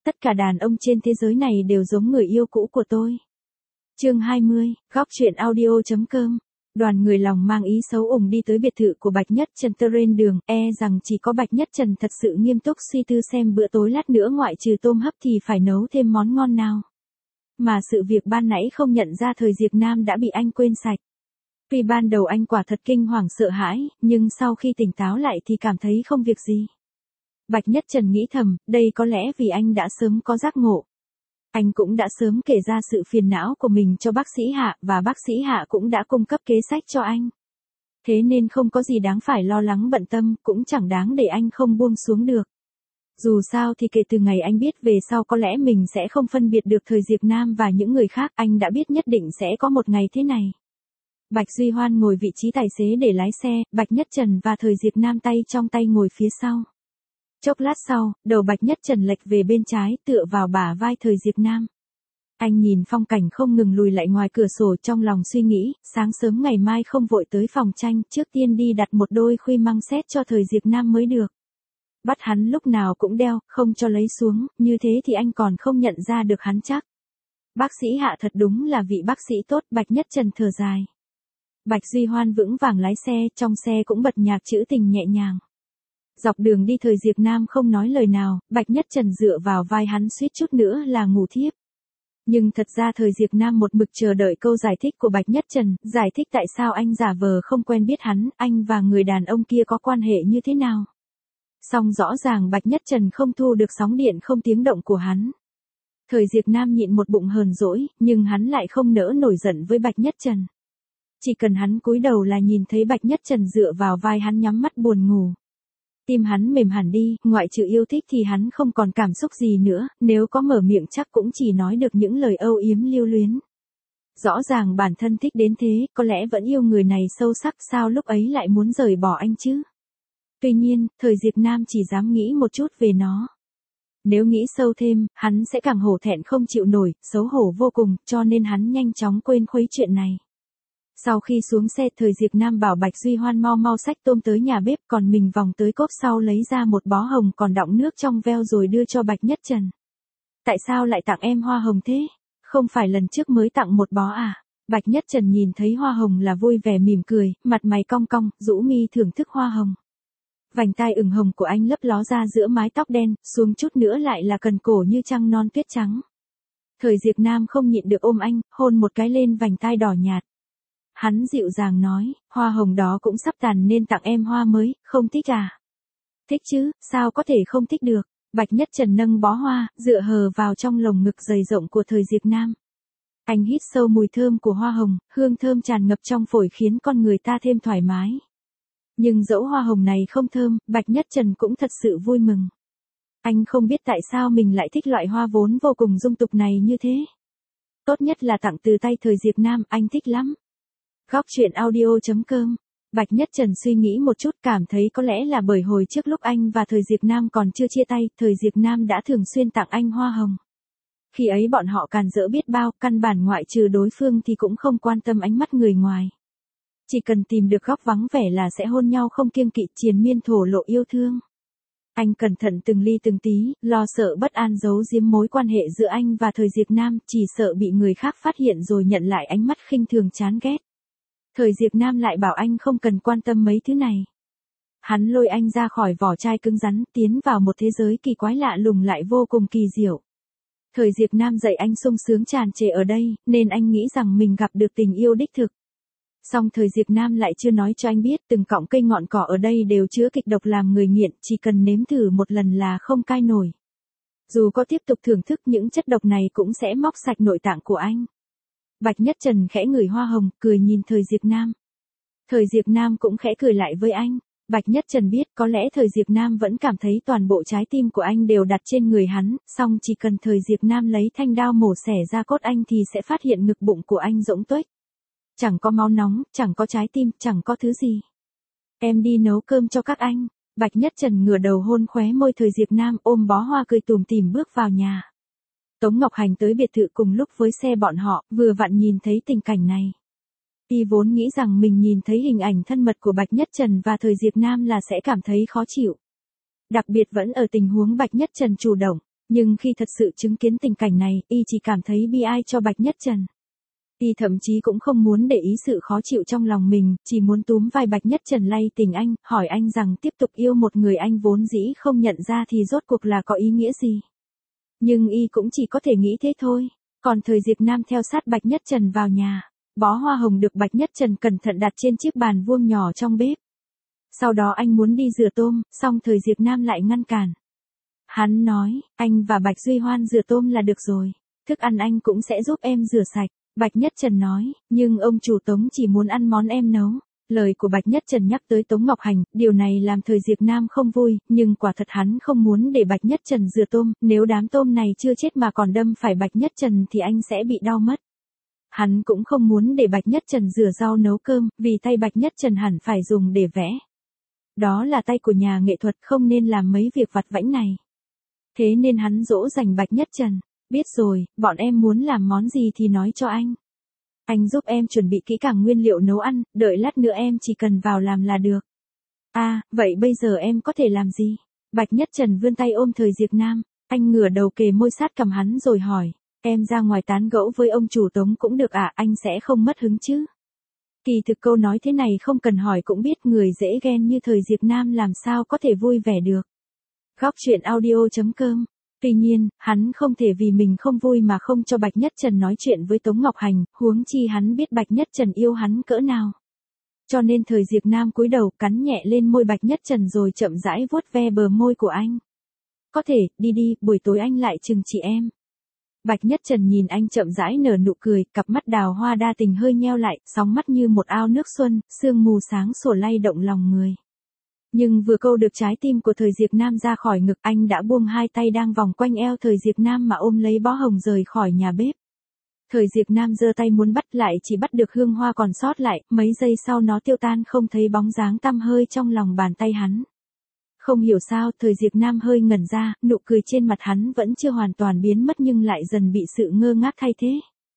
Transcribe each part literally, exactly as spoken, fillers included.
tất cả đàn ông trên thế giới này đều giống người yêu cũ của tôi. Chương hai mươi, góc truyện audio chấm com. Đoàn người lòng mang ý xấu ủng đi tới biệt thự của Bạch Nhất Trần trên đường, e rằng chỉ có Bạch Nhất Trần thật sự nghiêm túc suy tư xem bữa tối lát nữa ngoại trừ tôm hấp thì phải nấu thêm món ngon nào. Mà sự việc ban nãy không nhận ra Thời Diệp Nam đã bị anh quên sạch. Tuy ban đầu anh quả thật kinh hoàng sợ hãi, nhưng sau khi tỉnh táo lại thì cảm thấy không việc gì. Bạch Nhất Trần nghĩ thầm, đây có lẽ vì anh đã sớm có giác ngộ. Anh cũng đã sớm kể ra sự phiền não của mình cho bác sĩ Hạ và bác sĩ Hạ cũng đã cung cấp kế sách cho anh. Thế nên không có gì đáng phải lo lắng bận tâm, cũng chẳng đáng để anh không buông xuống được. Dù sao thì kể từ ngày anh biết về sau có lẽ mình sẽ không phân biệt được Thời Diệp Nam và những người khác, anh đã biết nhất định sẽ có một ngày thế này. Bạch Duy Hoan ngồi vị trí tài xế để lái xe, Bạch Nhất Trần và Thời Diệp Nam tay trong tay ngồi phía sau. Chốc lát sau, đầu Bạch Nhất Trần lệch về bên trái tựa vào bả vai Thời Diệp Nam. Anh nhìn phong cảnh không ngừng lùi lại ngoài cửa sổ trong lòng suy nghĩ, sáng sớm ngày mai không vội tới phòng tranh, trước tiên đi đặt một đôi khuy măng xét cho Thời Diệp Nam mới được. Bắt hắn lúc nào cũng đeo, không cho lấy xuống, như thế thì anh còn không nhận ra được hắn chắc. Bác sĩ Hạ thật đúng là vị bác sĩ tốt, Bạch Nhất Trần thở dài. Bạch Duy Hoan vững vàng lái xe, trong xe cũng bật nhạc trữ tình nhẹ nhàng. Dọc đường đi Thời Diệp Nam không nói lời nào, Bạch Nhất Trần dựa vào vai hắn suýt chút nữa là ngủ thiếp. Nhưng thật ra Thời Diệp Nam một mực chờ đợi câu giải thích của Bạch Nhất Trần, giải thích tại sao anh giả vờ không quen biết hắn, anh và người đàn ông kia có quan hệ như thế nào. Song rõ ràng Bạch Nhất Trần không thu được sóng điện không tiếng động của hắn. Thời Diệp Nam nhịn một bụng hờn dỗi, nhưng hắn lại không nỡ nổi giận với Bạch Nhất Trần. Chỉ cần hắn cúi đầu là nhìn thấy Bạch Nhất Trần dựa vào vai hắn nhắm mắt buồn ngủ. Tim hắn mềm hẳn đi, ngoại trừ yêu thích thì hắn không còn cảm xúc gì nữa, nếu có mở miệng chắc cũng chỉ nói được những lời âu yếm lưu luyến. Rõ ràng bản thân thích đến thế, có lẽ vẫn yêu người này sâu sắc, sao lúc ấy lại muốn rời bỏ anh chứ? Tuy nhiên, Thời Diệp Nam chỉ dám nghĩ một chút về nó. Nếu nghĩ sâu thêm, hắn sẽ càng hổ thẹn không chịu nổi, xấu hổ vô cùng, cho nên hắn nhanh chóng quên khuấy chuyện này. Sau khi xuống xe, Thời Diệp Nam bảo Bạch Duy Hoan mau mau xách tôm tới nhà bếp, còn mình vòng tới cốp sau lấy ra một bó hồng còn đọng nước trong veo rồi đưa cho Bạch Nhất Trần. Tại sao lại tặng em hoa hồng thế? Không phải lần trước mới tặng một bó à? Bạch Nhất Trần nhìn thấy hoa hồng là vui vẻ mỉm cười, mặt mày cong cong, rũ mi thưởng thức hoa hồng. Vành tai ửng hồng của anh lấp ló ra giữa mái tóc đen, xuống chút nữa lại là cần cổ như trăng non tuyết trắng. Thời Diệp Nam không nhịn được ôm anh, hôn một cái lên vành tai đỏ nhạt. Hắn dịu dàng nói, hoa hồng đó cũng sắp tàn nên tặng em hoa mới, không thích à? Thích chứ, sao có thể không thích được? Bạch Nhất Trần nâng bó hoa, dựa hờ vào trong lồng ngực dày rộng của Thời Diệp Nam. Anh hít sâu mùi thơm của hoa hồng, hương thơm tràn ngập trong phổi khiến con người ta thêm thoải mái. Nhưng dẫu hoa hồng này không thơm, Bạch Nhất Trần cũng thật sự vui mừng. Anh không biết tại sao mình lại thích loại hoa vốn vô cùng dung tục này như thế. Tốt nhất là tặng từ tay Thời Diệp Nam, anh thích lắm. Góc truyện audio chấm com. Bạch Nhất Trần suy nghĩ một chút, cảm thấy có lẽ là bởi hồi trước lúc anh và Thời Diệp Nam còn chưa chia tay, Thời Diệp Nam đã thường xuyên tặng anh hoa hồng. Khi ấy bọn họ càn rỡ biết bao, căn bản ngoại trừ đối phương thì cũng không quan tâm ánh mắt người ngoài. Chỉ cần tìm được góc vắng vẻ là sẽ hôn nhau không kiêng kỵ, triền miên thổ lộ yêu thương. Anh cẩn thận từng ly từng tí, lo sợ bất an giấu giếm mối quan hệ giữa anh và Thời Diệp Nam, chỉ sợ bị người khác phát hiện rồi nhận lại ánh mắt khinh thường chán ghét. Thời Diệp Nam lại bảo anh không cần quan tâm mấy thứ này. Hắn lôi anh ra khỏi vỏ chai cứng rắn, tiến vào một thế giới kỳ quái lạ lùng lại vô cùng kỳ diệu. Thời Diệp Nam dạy anh sung sướng tràn trề ở đây, nên anh nghĩ rằng mình gặp được tình yêu đích thực. Song Thời Diệp Nam lại chưa nói cho anh biết từng cọng cây ngọn cỏ ở đây đều chứa kịch độc làm người nghiện, chỉ cần nếm thử một lần là không cai nổi. Dù có tiếp tục thưởng thức những chất độc này cũng sẽ móc sạch nội tạng của anh. Bạch Nhất Trần khẽ ngửi hoa hồng, cười nhìn Thời Diệp Nam. Thời Diệp Nam cũng khẽ cười lại với anh. Bạch Nhất Trần biết có lẽ Thời Diệp Nam vẫn cảm thấy toàn bộ trái tim của anh đều đặt trên người hắn, song chỉ cần Thời Diệp Nam lấy thanh đao mổ xẻ ra cốt anh thì sẽ phát hiện ngực bụng của anh rỗng tuếch. Chẳng có máu nóng, chẳng có trái tim, chẳng có thứ gì. Em đi nấu cơm cho các anh. Bạch Nhất Trần ngửa đầu hôn khóe môi Thời Diệp Nam, ôm bó hoa cười tủm tỉm bước vào nhà. Tống Ngọc Hành tới biệt thự cùng lúc với xe bọn họ, vừa vặn nhìn thấy tình cảnh này. Y vốn nghĩ rằng mình nhìn thấy hình ảnh thân mật của Bạch Nhất Trần và Thời Diệp Nam là sẽ cảm thấy khó chịu. Đặc biệt vẫn ở tình huống Bạch Nhất Trần chủ động. Nhưng khi thật sự chứng kiến tình cảnh này, y chỉ cảm thấy bi ai cho Bạch Nhất Trần. Y thậm chí cũng không muốn để ý sự khó chịu trong lòng mình, chỉ muốn túm vai Bạch Nhất Trần lay tình anh, hỏi anh rằng tiếp tục yêu một người anh vốn dĩ không nhận ra thì rốt cuộc là có ý nghĩa gì. Nhưng y cũng chỉ có thể nghĩ thế thôi. Còn Thời Diệp Nam theo sát Bạch Nhất Trần vào nhà. Bó hoa hồng được Bạch Nhất Trần cẩn thận đặt trên chiếc bàn vuông nhỏ trong bếp. Sau đó anh muốn đi rửa tôm, song Thời Diệp Nam lại ngăn cản. Hắn nói, anh và Bạch Duy Hoan rửa tôm là được rồi. Thức ăn anh cũng sẽ giúp em rửa sạch. Bạch Nhất Trần nói, nhưng ông chủ Tống chỉ muốn ăn món em nấu. Lời của Bạch Nhất Trần nhắc tới Tống Ngọc Hành, điều này làm Thời Diệp Nam không vui, nhưng quả thật hắn không muốn để Bạch Nhất Trần rửa tôm, nếu đám tôm này chưa chết mà còn đâm phải Bạch Nhất Trần thì anh sẽ bị đau mất. Hắn cũng không muốn để Bạch Nhất Trần rửa rau nấu cơm, vì tay Bạch Nhất Trần hẳn phải dùng để vẽ. Đó là tay của nhà nghệ thuật, không nên làm mấy việc vặt vãnh này. Thế nên hắn dỗ dành Bạch Nhất Trần. Biết rồi, bọn em muốn làm món gì thì nói cho anh. Anh giúp em chuẩn bị kỹ càng nguyên liệu nấu ăn, đợi lát nữa em chỉ cần vào làm là được. À, vậy bây giờ em có thể làm gì? Bạch Nhất Trần vươn tay ôm Thời Diệp Nam, anh ngửa đầu kề môi sát cằm hắn rồi hỏi, em ra ngoài tán gẫu với ông chủ Tống cũng được à, anh sẽ không mất hứng chứ? Kỳ thực câu nói thế này không cần hỏi cũng biết người dễ ghen như Thời Diệp Nam làm sao có thể vui vẻ được. Góc truyện audio chấm com. Tuy nhiên, hắn không thể vì mình không vui mà không cho Bạch Nhất Trần nói chuyện với Tống Ngọc Hành, huống chi hắn biết Bạch Nhất Trần yêu hắn cỡ nào. Cho nên Thời Diệp Nam cúi đầu cắn nhẹ lên môi Bạch Nhất Trần rồi chậm rãi vuốt ve bờ môi của anh. Có thể, đi đi, buổi tối anh lại chừng trị em. Bạch Nhất Trần nhìn anh chậm rãi nở nụ cười, cặp mắt đào hoa đa tình hơi nheo lại, sóng mắt như một ao nước xuân, sương mù sáng sủa lay động lòng người. Nhưng vừa câu được trái tim của Thời Diệp Nam ra khỏi ngực, anh đã buông hai tay đang vòng quanh eo Thời Diệp Nam mà ôm lấy bó hồng rời khỏi nhà bếp. Thời Diệp Nam giơ tay muốn bắt lại chỉ bắt được hương hoa còn sót lại, mấy giây sau nó tiêu tan không thấy bóng dáng tăm hơi trong lòng bàn tay hắn. Không hiểu sao, Thời Diệp Nam hơi ngẩn ra, nụ cười trên mặt hắn vẫn chưa hoàn toàn biến mất nhưng lại dần bị sự ngơ ngác thay thế.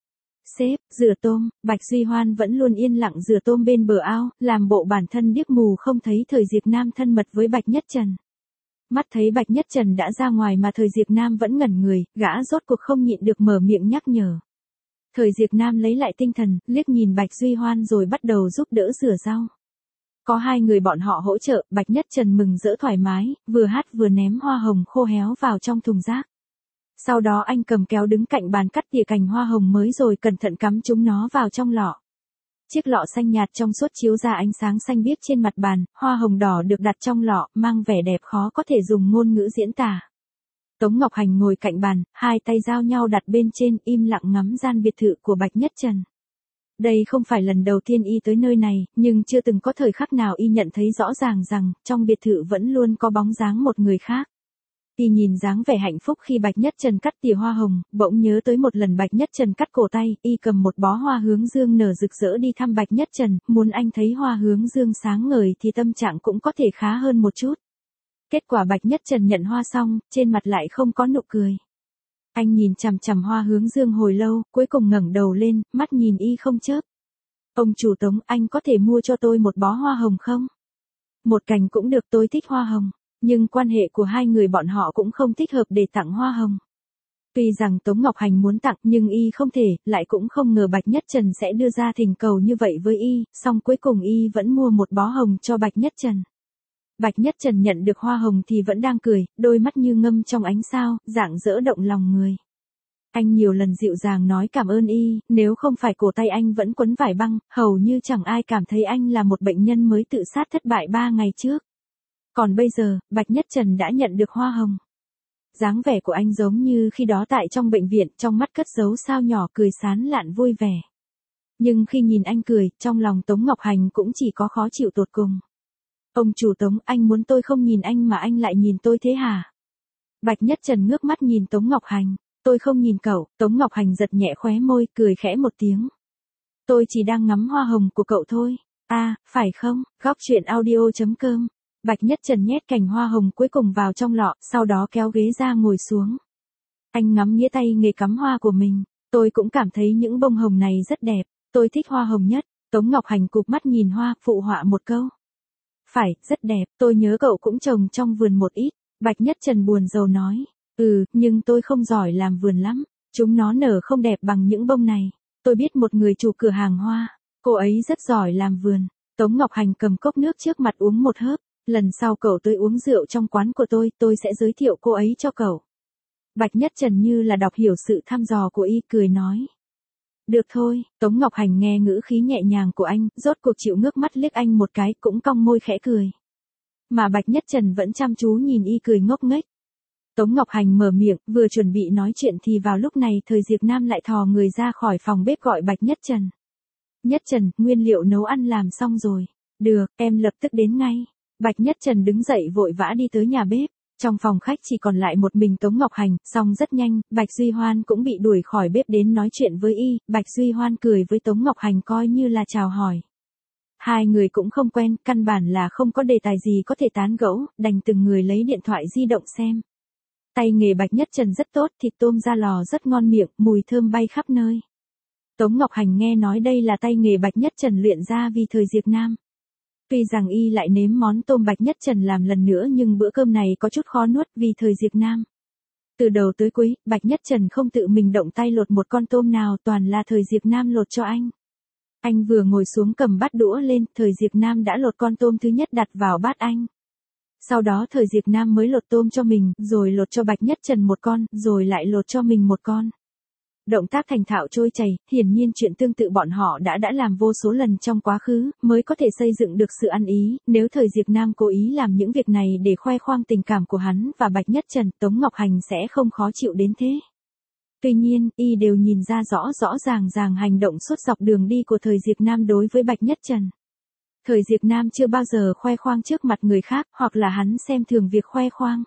Sếp, rửa tôm, Bạch Duy Hoan vẫn luôn yên lặng rửa tôm bên bờ ao, làm bộ bản thân điếc mù không thấy Thời Diệp Nam thân mật với Bạch Nhất Trần. Mắt thấy Bạch Nhất Trần đã ra ngoài mà Thời Diệp Nam vẫn ngẩn người, gã rốt cuộc không nhịn được mở miệng nhắc nhở. Thời Diệp Nam lấy lại tinh thần, liếc nhìn Bạch Duy Hoan rồi bắt đầu giúp đỡ rửa rau. Có hai người bọn họ hỗ trợ, Bạch Nhất Trần mừng rỡ thoải mái, vừa hát vừa ném hoa hồng khô héo vào trong thùng rác. Sau đó anh cầm kéo đứng cạnh bàn cắt tỉa cành hoa hồng mới rồi cẩn thận cắm chúng nó vào trong lọ. Chiếc lọ xanh nhạt trong suốt chiếu ra ánh sáng xanh biếc trên mặt bàn, hoa hồng đỏ được đặt trong lọ, mang vẻ đẹp khó có thể dùng ngôn ngữ diễn tả. Tống Ngọc Hành ngồi cạnh bàn, hai tay giao nhau đặt bên trên, im lặng ngắm gian biệt thự của Bạch Nhất Trần. Đây không phải lần đầu tiên y tới nơi này, nhưng chưa từng có thời khắc nào y nhận thấy rõ ràng rằng, trong biệt thự vẫn luôn có bóng dáng một người khác. Y nhìn dáng vẻ hạnh phúc khi Bạch Nhất Trần cắt tỉa hoa hồng, bỗng nhớ tới một lần Bạch Nhất Trần cắt cổ tay, y cầm một bó hoa hướng dương nở rực rỡ đi thăm Bạch Nhất Trần, muốn anh thấy hoa hướng dương sáng ngời thì tâm trạng cũng có thể khá hơn một chút. Kết quả Bạch Nhất Trần nhận hoa xong, trên mặt lại không có nụ cười. Anh nhìn chằm chằm hoa hướng dương hồi lâu, cuối cùng ngẩng đầu lên, mắt nhìn y không chớp. Ông chủ Tống, anh có thể mua cho tôi một bó hoa hồng không? Một cành cũng được, tôi thích hoa hồng. Nhưng quan hệ của hai người bọn họ cũng không thích hợp để tặng hoa hồng. Tuy rằng Tống Ngọc Hành muốn tặng nhưng y không thể, lại cũng không ngờ Bạch Nhất Trần sẽ đưa ra thỉnh cầu như vậy với y, song cuối cùng y vẫn mua một bó hồng cho Bạch Nhất Trần. Bạch Nhất Trần nhận được hoa hồng thì vẫn đang cười, đôi mắt như ngâm trong ánh sao, rạng rỡ động lòng người. Anh nhiều lần dịu dàng nói cảm ơn y, nếu không phải cổ tay anh vẫn quấn vải băng, hầu như chẳng ai cảm thấy anh là một bệnh nhân mới tự sát thất bại ba ngày trước. Còn bây giờ, Bạch Nhất Trần đã nhận được hoa hồng. Dáng vẻ của anh giống như khi đó tại trong bệnh viện, trong mắt cất giấu sao nhỏ cười sán lạn vui vẻ. Nhưng khi nhìn anh cười, trong lòng Tống Ngọc Hành cũng chỉ có khó chịu tột cùng. Ông chủ Tống, anh muốn tôi không nhìn anh mà anh lại nhìn tôi thế hả? Bạch Nhất Trần ngước mắt nhìn Tống Ngọc Hành. Tôi không nhìn cậu, Tống Ngọc Hành giật nhẹ khóe môi, cười khẽ một tiếng. Tôi chỉ đang ngắm hoa hồng của cậu thôi. À, phải không? Góc truyện audio chấm com. Bạch Nhất Trần nhét cành hoa hồng cuối cùng vào trong lọ, sau đó kéo ghế ra ngồi xuống. Anh ngắm nghĩa tay nghề cắm hoa của mình. Tôi cũng cảm thấy những bông hồng này rất đẹp. Tôi thích hoa hồng nhất. Tống Ngọc Hành cụp mắt nhìn hoa, phụ họa một câu. Phải, rất đẹp, tôi nhớ cậu cũng trồng trong vườn một ít. Bạch Nhất Trần buồn rầu nói. Ừ, nhưng tôi không giỏi làm vườn lắm. Chúng nó nở không đẹp bằng những bông này. Tôi biết một người chủ cửa hàng hoa. Cô ấy rất giỏi làm vườn. Tống Ngọc Hành cầm cốc nước trước mặt uống một hớp. Lần sau cậu tới uống rượu trong quán của tôi, tôi sẽ giới thiệu cô ấy cho cậu. Bạch Nhất Trần như là đọc hiểu sự thăm dò của y, cười nói. Được thôi, Tống Ngọc Hành nghe ngữ khí nhẹ nhàng của anh, rốt cuộc chịu ngước mắt liếc anh một cái, cũng cong môi khẽ cười. Mà Bạch Nhất Trần vẫn chăm chú nhìn y cười ngốc nghếch. Tống Ngọc Hành mở miệng, vừa chuẩn bị nói chuyện thì vào lúc này Thời Diệp Nam lại thò người ra khỏi phòng bếp gọi Bạch Nhất Trần. Nhất Trần, nguyên liệu nấu ăn làm xong rồi. Được, em lập tức đến ngay. Bạch Nhất Trần đứng dậy vội vã đi tới nhà bếp. Trong phòng khách chỉ còn lại một mình Tống Ngọc Hành, xong rất nhanh, Bạch Duy Hoan cũng bị đuổi khỏi bếp đến nói chuyện với y. Bạch Duy Hoan cười với Tống Ngọc Hành coi như là chào hỏi. Hai người cũng không quen, căn bản là không có đề tài gì có thể tán gẫu, đành từng người lấy điện thoại di động xem. Tay nghề Bạch Nhất Trần rất tốt, thịt tôm ra lò rất ngon miệng, mùi thơm bay khắp nơi. Tống Ngọc Hành nghe nói đây là tay nghề Bạch Nhất Trần luyện ra vì Thời Diệp Nam. Tuy rằng y lại nếm món tôm Bạch Nhất Trần làm lần nữa nhưng bữa cơm này có chút khó nuốt vì Thời Diệp Nam. Từ đầu tới cuối, Bạch Nhất Trần không tự mình động tay lột một con tôm nào, toàn là Thời Diệp Nam lột cho anh. Anh vừa ngồi xuống cầm bát đũa lên, Thời Diệp Nam đã lột con tôm thứ nhất đặt vào bát anh. Sau đó Thời Diệp Nam mới lột tôm cho mình, rồi lột cho Bạch Nhất Trần một con, rồi lại lột cho mình một con. Động tác thành thạo trôi chảy, hiển nhiên chuyện tương tự bọn họ đã đã làm vô số lần trong quá khứ, mới có thể xây dựng được sự ăn ý. Nếu Thời Diệp Nam cố ý làm những việc này để khoe khoang tình cảm của hắn và Bạch Nhất Trần, Tống Ngọc Hành sẽ không khó chịu đến thế. Tuy nhiên, y đều nhìn ra rõ rõ ràng ràng hành động suốt dọc đường đi của Thời Diệp Nam đối với Bạch Nhất Trần. Thời Diệp Nam chưa bao giờ khoe khoang trước mặt người khác, hoặc là hắn xem thường việc khoe khoang.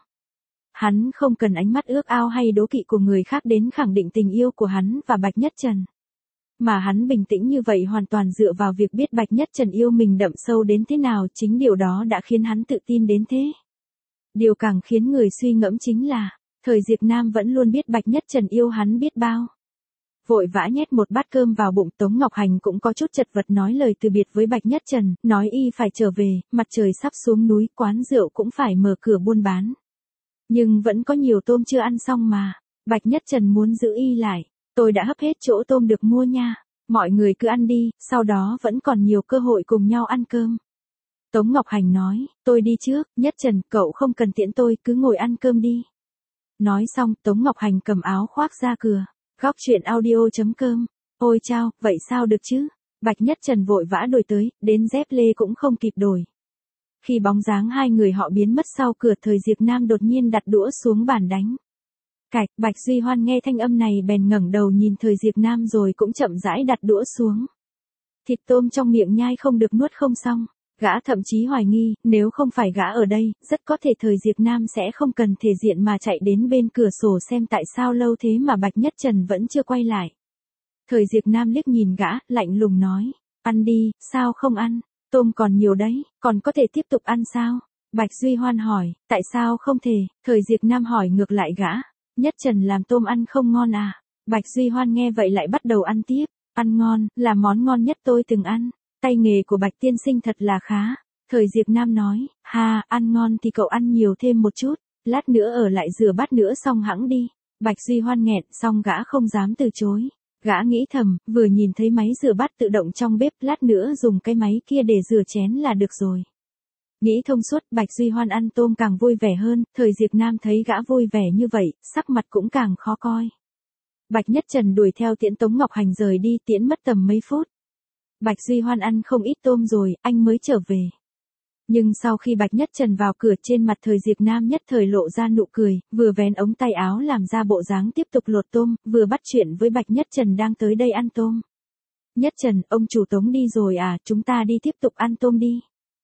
Hắn không cần ánh mắt ước ao hay đố kỵ của người khác đến khẳng định tình yêu của hắn và Bạch Nhất Trần. Mà hắn bình tĩnh như vậy hoàn toàn dựa vào việc biết Bạch Nhất Trần yêu mình đậm sâu đến thế nào, chính điều đó đã khiến hắn tự tin đến thế. Điều càng khiến người suy ngẫm chính là, Thời Diệp Nam vẫn luôn biết Bạch Nhất Trần yêu hắn biết bao. Vội vã nhét một bát cơm vào bụng, Tống Ngọc Hành cũng có chút chật vật nói lời từ biệt với Bạch Nhất Trần, nói y phải trở về, mặt trời sắp xuống núi, quán rượu cũng phải mở cửa buôn bán. Nhưng vẫn có nhiều tôm chưa ăn xong mà. Bạch Nhất Trần muốn giữ y lại. Tôi đã hấp hết chỗ tôm được mua nha. Mọi người cứ ăn đi, sau đó vẫn còn nhiều cơ hội cùng nhau ăn cơm. Tống Ngọc Hành nói, tôi đi trước, Nhất Trần, cậu không cần tiễn tôi, cứ ngồi ăn cơm đi. Nói xong, Tống Ngọc Hành cầm áo khoác ra cửa. Góc chuyện audio chấm com. Ôi chao, vậy sao được chứ? Bạch Nhất Trần vội vã đổi tới, đến dép lê cũng không kịp đổi. Khi bóng dáng hai người họ biến mất sau cửa, Thời Diệp Nam đột nhiên đặt đũa xuống bàn đánh. Cạch, Bạch Duy Hoan nghe thanh âm này bèn ngẩng đầu nhìn Thời Diệp Nam rồi cũng chậm rãi đặt đũa xuống. Thịt tôm trong miệng nhai không được nuốt không xong. Gã thậm chí hoài nghi, nếu không phải gã ở đây, rất có thể Thời Diệp Nam sẽ không cần thể diện mà chạy đến bên cửa sổ xem tại sao lâu thế mà Bạch Nhất Trần vẫn chưa quay lại. Thời Diệp Nam liếc nhìn gã, lạnh lùng nói, ăn đi, sao không ăn? Tôm còn nhiều đấy, còn có thể tiếp tục ăn sao? Bạch Duy Hoan hỏi, tại sao không thể? Thời Diệp Nam hỏi ngược lại gã, Nhất Trần làm tôm ăn không ngon à? Bạch Duy Hoan nghe vậy lại bắt đầu ăn tiếp, ăn ngon, là món ngon nhất tôi từng ăn. Tay nghề của Bạch tiên sinh thật là khá. Thời Diệp Nam nói, ha, ăn ngon thì cậu ăn nhiều thêm một chút, lát nữa ở lại rửa bát nữa xong hẵng đi. Bạch Duy Hoan nghẹn, xong gã không dám từ chối. Gã nghĩ thầm, vừa nhìn thấy máy rửa bát tự động trong bếp, lát nữa dùng cái máy kia để rửa chén là được rồi. Nghĩ thông suốt, Bạch Duy Hoan ăn tôm càng vui vẻ hơn, Thời Diệp Nam thấy gã vui vẻ như vậy, sắc mặt cũng càng khó coi. Bạch Nhất Trần đuổi theo tiễn Tống Ngọc Hành rời đi, tiễn mất tầm mấy phút. Bạch Duy Hoan ăn không ít tôm rồi, anh mới trở về. Nhưng sau khi Bạch Nhất Trần vào cửa, trên mặt Thời Diệp Nam nhất thời lộ ra nụ cười, vừa vén ống tay áo làm ra bộ dáng tiếp tục lột tôm, vừa bắt chuyện với Bạch Nhất Trần đang tới đây ăn tôm. Nhất Trần, ông chủ Tống đi rồi à, chúng ta đi tiếp tục ăn tôm đi.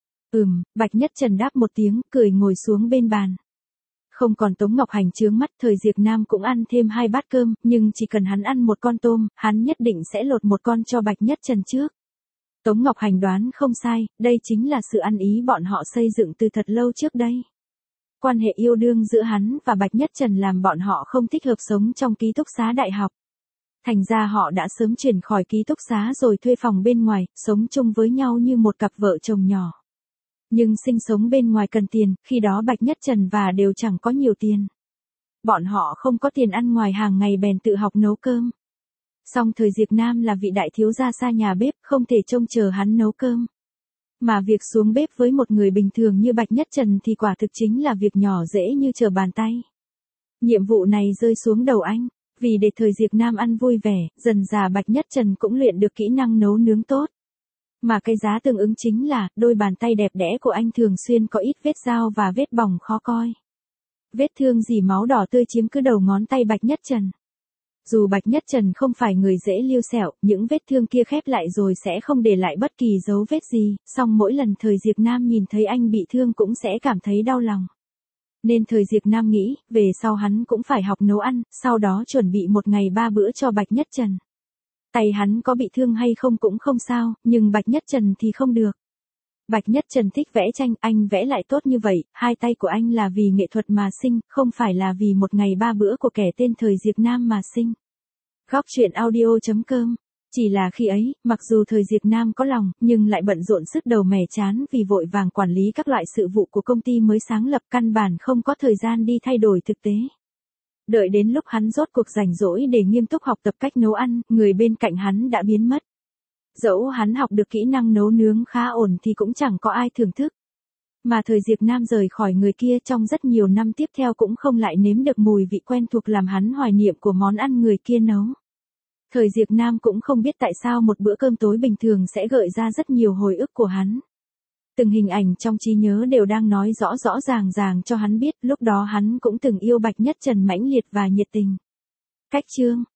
Ừm, Bạch Nhất Trần đáp một tiếng, cười ngồi xuống bên bàn. Không còn Tống Ngọc Hành chướng mắt, Thời Diệp Nam cũng ăn thêm hai bát cơm, nhưng chỉ cần hắn ăn một con tôm, hắn nhất định sẽ lột một con cho Bạch Nhất Trần trước. Tống Ngọc Hành đoán không sai, đây chính là sự ăn ý bọn họ xây dựng từ thật lâu trước đây. Quan hệ yêu đương giữa hắn và Bạch Nhất Trần làm bọn họ không thích hợp sống trong ký túc xá đại học. Thành ra họ đã sớm chuyển khỏi ký túc xá rồi thuê phòng bên ngoài, sống chung với nhau như một cặp vợ chồng nhỏ. Nhưng sinh sống bên ngoài cần tiền, khi đó Bạch Nhất Trần và đều chẳng có nhiều tiền. Bọn họ không có tiền ăn ngoài hàng ngày bèn tự học nấu cơm. Song thời Diệp Nam là vị đại thiếu gia xa nhà bếp, không thể trông chờ hắn nấu cơm. Mà việc xuống bếp với một người bình thường như Bạch Nhất Trần thì quả thực chính là việc nhỏ dễ như trở bàn tay. Nhiệm vụ này rơi xuống đầu anh. Vì để thời Diệp Nam ăn vui vẻ, dần dà Bạch Nhất Trần cũng luyện được kỹ năng nấu nướng tốt. Mà cái giá tương ứng chính là, đôi bàn tay đẹp đẽ của anh thường xuyên có ít vết dao và vết bỏng khó coi. Vết thương dì máu đỏ tươi chiếm cứ đầu ngón tay Bạch Nhất Trần. Dù Bạch Nhất Trần không phải người dễ liêu xẹo, những vết thương kia khép lại rồi sẽ không để lại bất kỳ dấu vết gì, song mỗi lần thời Diệp Nam nhìn thấy anh bị thương cũng sẽ cảm thấy đau lòng. Nên thời Diệp Nam nghĩ, về sau hắn cũng phải học nấu ăn, sau đó chuẩn bị một ngày ba bữa cho Bạch Nhất Trần. Tay hắn có bị thương hay không cũng không sao, nhưng Bạch Nhất Trần thì không được. Bạch Nhất Trần thích vẽ tranh, anh vẽ lại tốt như vậy, hai tay của anh là vì nghệ thuật mà sinh, không phải là vì một ngày ba bữa của kẻ tên thời Diệp Nam mà sinh. Góc truyện audio chấm com. Chỉ là khi ấy, mặc dù thời Diệp Nam có lòng, nhưng lại bận rộn sức đầu mẻ chán vì vội vàng quản lý các loại sự vụ của công ty mới sáng lập, căn bản không có thời gian đi thay đổi thực tế. Đợi đến lúc hắn rốt cuộc rảnh rỗi để nghiêm túc học tập cách nấu ăn, người bên cạnh hắn đã biến mất. Dẫu hắn học được kỹ năng nấu nướng khá ổn thì cũng chẳng có ai thưởng thức. Mà thời Diệp Nam rời khỏi người kia trong rất nhiều năm tiếp theo cũng không lại nếm được mùi vị quen thuộc làm hắn hoài niệm của món ăn người kia nấu. Thời Diệp Nam cũng không biết tại sao một bữa cơm tối bình thường sẽ gợi ra rất nhiều hồi ức của hắn. Từng hình ảnh trong trí nhớ đều đang nói rõ rõ ràng ràng cho hắn biết lúc đó hắn cũng từng yêu Bạch Nhất Trần mãnh liệt và nhiệt tình. Cách chương